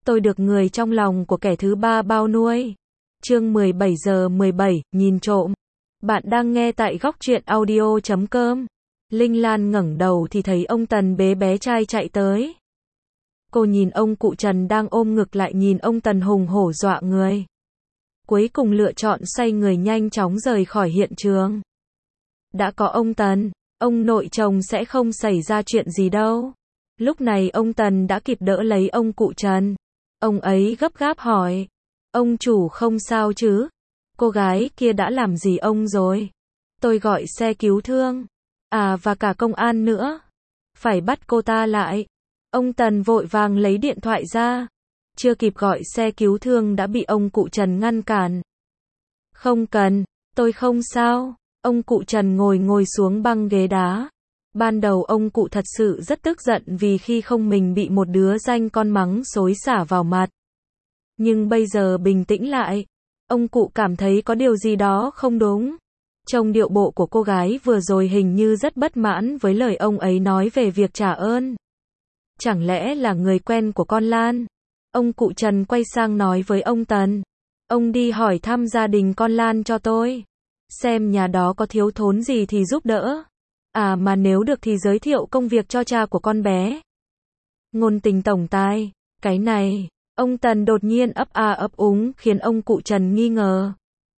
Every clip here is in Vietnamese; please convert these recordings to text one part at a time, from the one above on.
tôi được người trong lòng của kẻ thứ ba bao nuôi. Chương 17 giờ 17, nhìn trộm. Bạn đang nghe tại góc truyện audio.com. Linh Lan ngẩng đầu thì thấy ông Tần bế bé trai chạy tới. Cô nhìn ông cụ Trần đang ôm ngực lại nhìn ông Tần hùng hổ dọa người. Cuối cùng lựa chọn xoay người nhanh chóng rời khỏi hiện trường. Đã có ông Tần, ông nội chồng sẽ không xảy ra chuyện gì đâu. Lúc này ông Tần đã kịp đỡ lấy ông cụ Trần. Ông ấy gấp gáp hỏi. Ông chủ không sao chứ? Cô gái kia đã làm gì ông rồi? Tôi gọi xe cứu thương. À và cả công an nữa. Phải bắt cô ta lại. Ông Tần vội vàng lấy điện thoại ra. Chưa kịp gọi xe cứu thương đã bị ông cụ Trần ngăn cản. Không cần, tôi không sao. Ông cụ Trần ngồi xuống băng ghế đá. Ban đầu ông cụ thật sự rất tức giận vì khi không mình bị một đứa danh con mắng xối xả vào mặt. Nhưng bây giờ bình tĩnh lại, ông cụ cảm thấy có điều gì đó không đúng. Trông điệu bộ của cô gái vừa rồi hình như rất bất mãn với lời ông ấy nói về việc trả ơn. Chẳng lẽ là người quen của con Lan? Ông cụ Trần quay sang nói với ông Tần. Ông đi hỏi thăm gia đình con Lan cho tôi. Xem nhà đó có thiếu thốn gì thì giúp đỡ. À mà nếu được thì giới thiệu công việc cho cha của con bé. Ngôn tình tổng tài. Cái này, ông Tần đột nhiên ấp a ấp úng khiến ông cụ Trần nghi ngờ.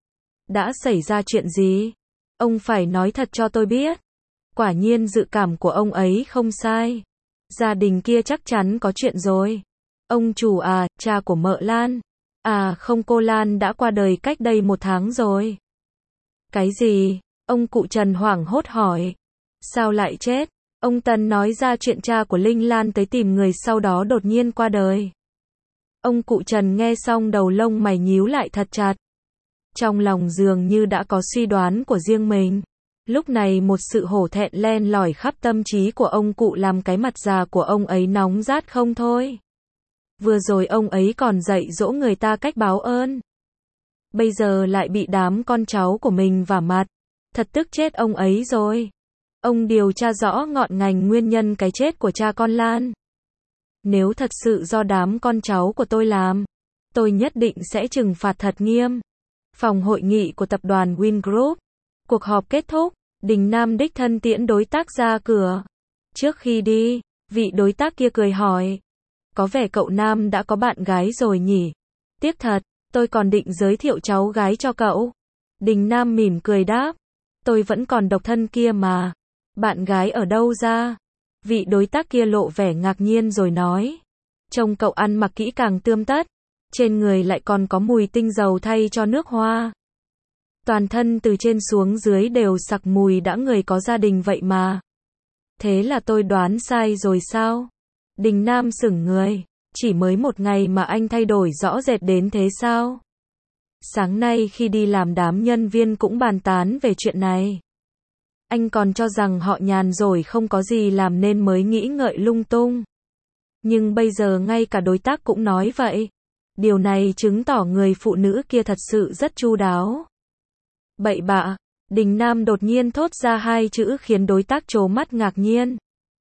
Đã xảy ra chuyện gì? Ông phải nói thật cho tôi biết. Quả nhiên dự cảm của ông ấy không sai. Gia đình kia chắc chắn có chuyện rồi. Ông chủ à, cha của mợ Lan. À không, cô Lan đã qua đời cách đây 1 tháng rồi. Cái gì? Ông cụ Trần hoảng hốt hỏi. Sao lại chết? Ông Tần nói ra chuyện cha của Linh Lan tới tìm người sau đó đột nhiên qua đời. Ông cụ Trần nghe xong đầu lông mày nhíu lại thật chặt. Trong lòng dường như đã có suy đoán của riêng mình. Lúc này một sự hổ thẹn len lỏi khắp tâm trí của ông cụ làm cái mặt già của ông ấy nóng rát không thôi. Vừa rồi ông ấy còn dạy dỗ người ta cách báo ơn. Bây giờ lại bị đám con cháu của mình vả mặt. Thật tức chết ông ấy rồi. Ông điều tra rõ ngọn ngành nguyên nhân cái chết của cha con Lan. Nếu thật sự do đám con cháu của tôi làm, tôi nhất định sẽ trừng phạt thật nghiêm. Phòng hội nghị của tập đoàn Win Group. Cuộc họp kết thúc, Đình Nam đích thân tiễn đối tác ra cửa. Trước khi đi, vị đối tác kia cười hỏi. Có vẻ cậu Nam đã có bạn gái rồi nhỉ? Tiếc thật, tôi còn định giới thiệu cháu gái cho cậu. Đình Nam mỉm cười đáp. Tôi vẫn còn độc thân kia mà. Bạn gái ở đâu ra? Vị đối tác kia lộ vẻ ngạc nhiên rồi nói. Trông cậu ăn mặc kỹ càng tươm tất. Trên người lại còn có mùi tinh dầu thay cho nước hoa. Toàn thân từ trên xuống dưới đều sặc mùi đã người có gia đình vậy mà. Thế là tôi đoán sai rồi sao? Đình Nam sững người. Chỉ mới 1 ngày mà anh thay đổi rõ rệt đến thế sao? Sáng nay khi đi làm đám nhân viên cũng bàn tán về chuyện này. Anh còn cho rằng họ nhàn rồi không có gì làm nên mới nghĩ ngợi lung tung. Nhưng bây giờ ngay cả đối tác cũng nói vậy. Điều này chứng tỏ người phụ nữ kia thật sự rất chu đáo. Bậy bạ, Đình Nam đột nhiên thốt ra 2 chữ khiến đối tác trố mắt ngạc nhiên.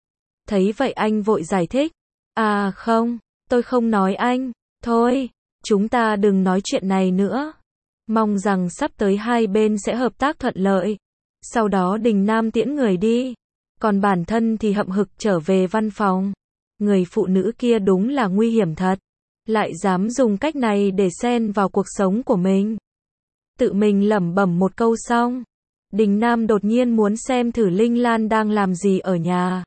Thấy vậy anh vội giải thích. À không, tôi không nói anh. Thôi, chúng ta đừng nói chuyện này nữa. Mong rằng sắp tới hai bên sẽ hợp tác thuận lợi. Sau đó Đình Nam tiễn người đi. Còn bản thân thì hậm hực trở về văn phòng. Người phụ nữ kia đúng là nguy hiểm thật. Lại dám dùng cách này để xen vào cuộc sống của mình. Tự mình lẩm bẩm một câu xong. Đình Nam đột nhiên muốn xem thử Linh Lan đang làm gì ở nhà.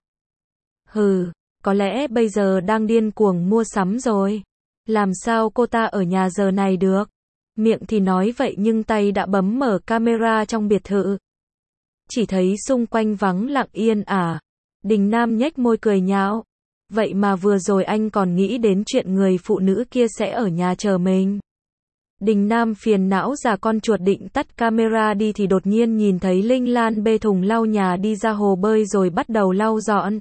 Hừ, có lẽ bây giờ đang điên cuồng mua sắm rồi. Làm sao cô ta ở nhà giờ này được? Miệng thì nói vậy nhưng tay đã bấm mở camera trong biệt thự. Chỉ thấy xung quanh vắng lặng yên ả. Đình Nam nhếch môi cười nhạo. Vậy mà vừa rồi anh còn nghĩ đến chuyện người phụ nữ kia sẽ ở nhà chờ mình. Đình Nam phiền não già con chuột định tắt camera đi thì đột nhiên nhìn thấy Linh Lan bê thùng lau nhà đi ra hồ bơi rồi bắt đầu lau dọn.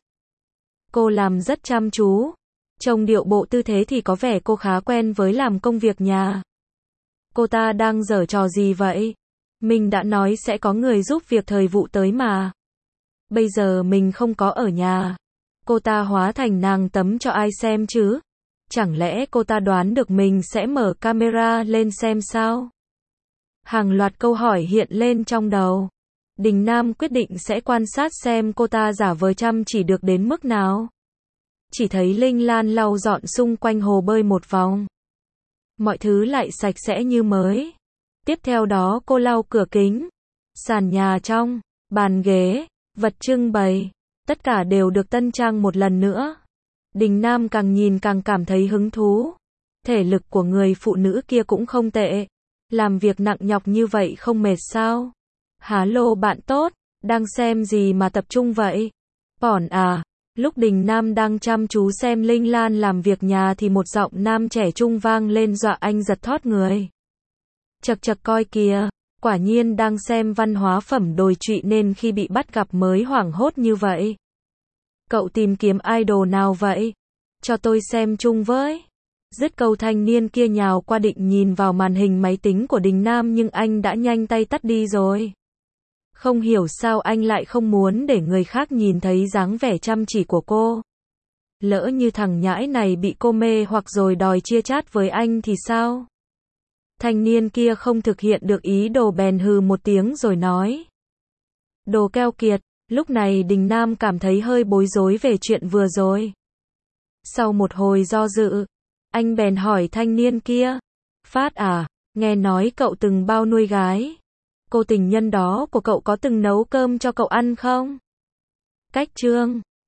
Cô làm rất chăm chú. Trông điệu bộ tư thế thì có vẻ cô khá quen với làm công việc nhà. Cô ta đang giở trò gì vậy? Mình đã nói sẽ có người giúp việc thời vụ tới mà. Bây giờ mình không có ở nhà. Cô ta hóa thành nàng tấm cho ai xem chứ? Chẳng lẽ cô ta đoán được mình sẽ mở camera lên xem sao? Hàng loạt câu hỏi hiện lên trong đầu. Đình Nam quyết định sẽ quan sát xem cô ta giả vờ chăm chỉ được đến mức nào. Chỉ thấy Linh Lan lau dọn xung quanh hồ bơi một vòng. Mọi thứ lại sạch sẽ như mới. Tiếp theo đó cô lau cửa kính, sàn nhà trong, bàn ghế, vật trưng bày. Tất cả đều được tân trang một lần nữa. Đình Nam càng nhìn càng cảm thấy hứng thú. Thể lực của người phụ nữ kia cũng không tệ. Làm việc nặng nhọc như vậy không mệt sao? Há lô bạn tốt, đang xem gì mà tập trung vậy? Bỏn à? Lúc Đình Nam đang chăm chú xem Linh Lan làm việc nhà thì một giọng nam trẻ trung vang lên dọa anh giật thót người. Chậc chậc coi kìa, quả nhiên đang xem văn hóa phẩm đồi trụy nên khi bị bắt gặp mới hoảng hốt như vậy. Cậu tìm kiếm idol nào vậy? Cho tôi xem chung với. Dứt câu thanh niên kia nhào qua định nhìn vào màn hình máy tính của Đình Nam nhưng anh đã nhanh tay tắt đi rồi. Không hiểu sao anh lại không muốn để người khác nhìn thấy dáng vẻ chăm chỉ của cô. Lỡ như thằng nhãi này bị cô mê hoặc rồi đòi chia chát với anh thì sao? Thanh niên kia không thực hiện được ý đồ bèn hừ một tiếng rồi nói. Đồ keo kiệt, lúc này Đình Nam cảm thấy hơi bối rối về chuyện vừa rồi. Sau một hồi do dự, anh bèn hỏi thanh niên kia. Phát à, nghe nói cậu từng bao nuôi gái. Cô tình nhân đó của cậu có từng nấu cơm cho cậu ăn không? Cách chương